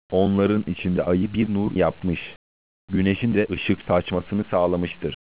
Onların içinde ayı bir nur yapmış, güneşin de ışık saçmasını sağlamıştır.